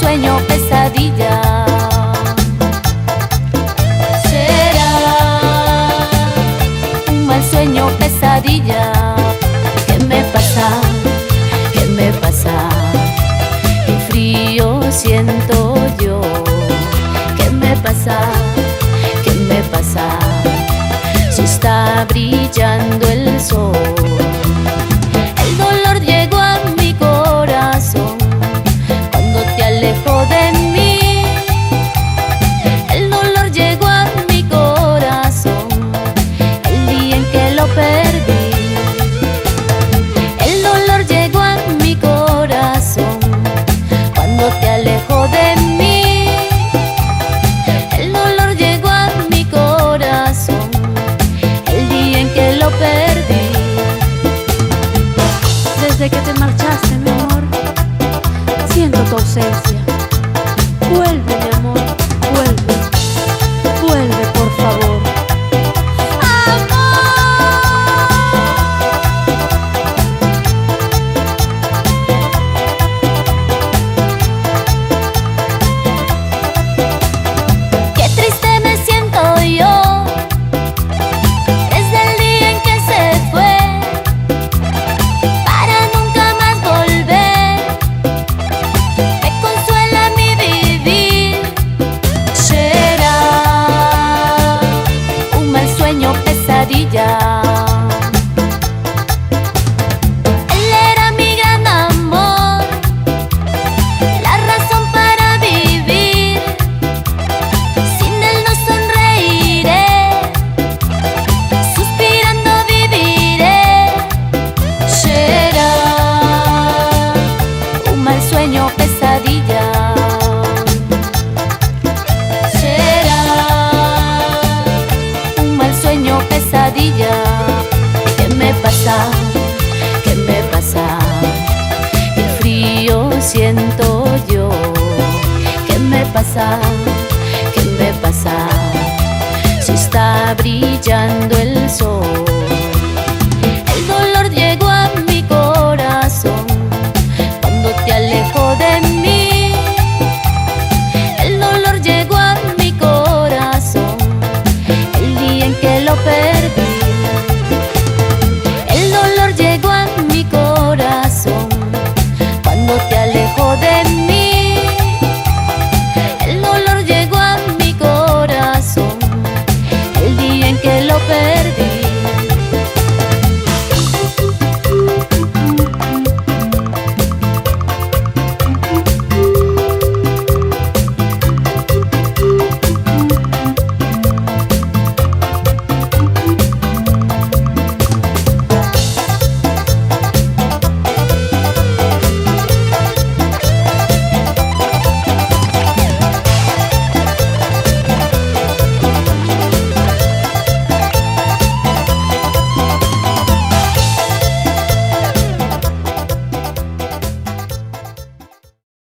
sueño pesadilla. Será un mal sueño pesadilla. ¿Qué me pasa? ¿Qué me pasa? Qué frío siento yo. ¿Qué me pasa? ¿Qué me pasa? Si está brillando el sol. El dolor llegó a mi corazón cuando te alejó de mí. El dolor llegó a mi corazón el día en que lo perdí. El dolor llegó a mi corazón cuando te alejó de mí. El dolor llegó a mi corazón el día en que lo perdí. Desde que te marchaste, mi amor, siento tu ausencia. Vuelve, mi amor, vuelve, vuelve, por favor. Qué triste me siento yo desde el día en que se fue, para nunca más volver. Me consuela mi vivir. Será un mal sueño pesadilla. Él era mi gran amor, la razón para vivir. Sin él no sonreiré, suspirando viviré. Será un mal sueño pesadilla. Será un mal sueño pesadilla. ¿Qué me pasa? ¿Qué me pasa? Qué frío siento yo. ¿Qué me pasa? ¿Qué me pasa? Si está brillando el sol.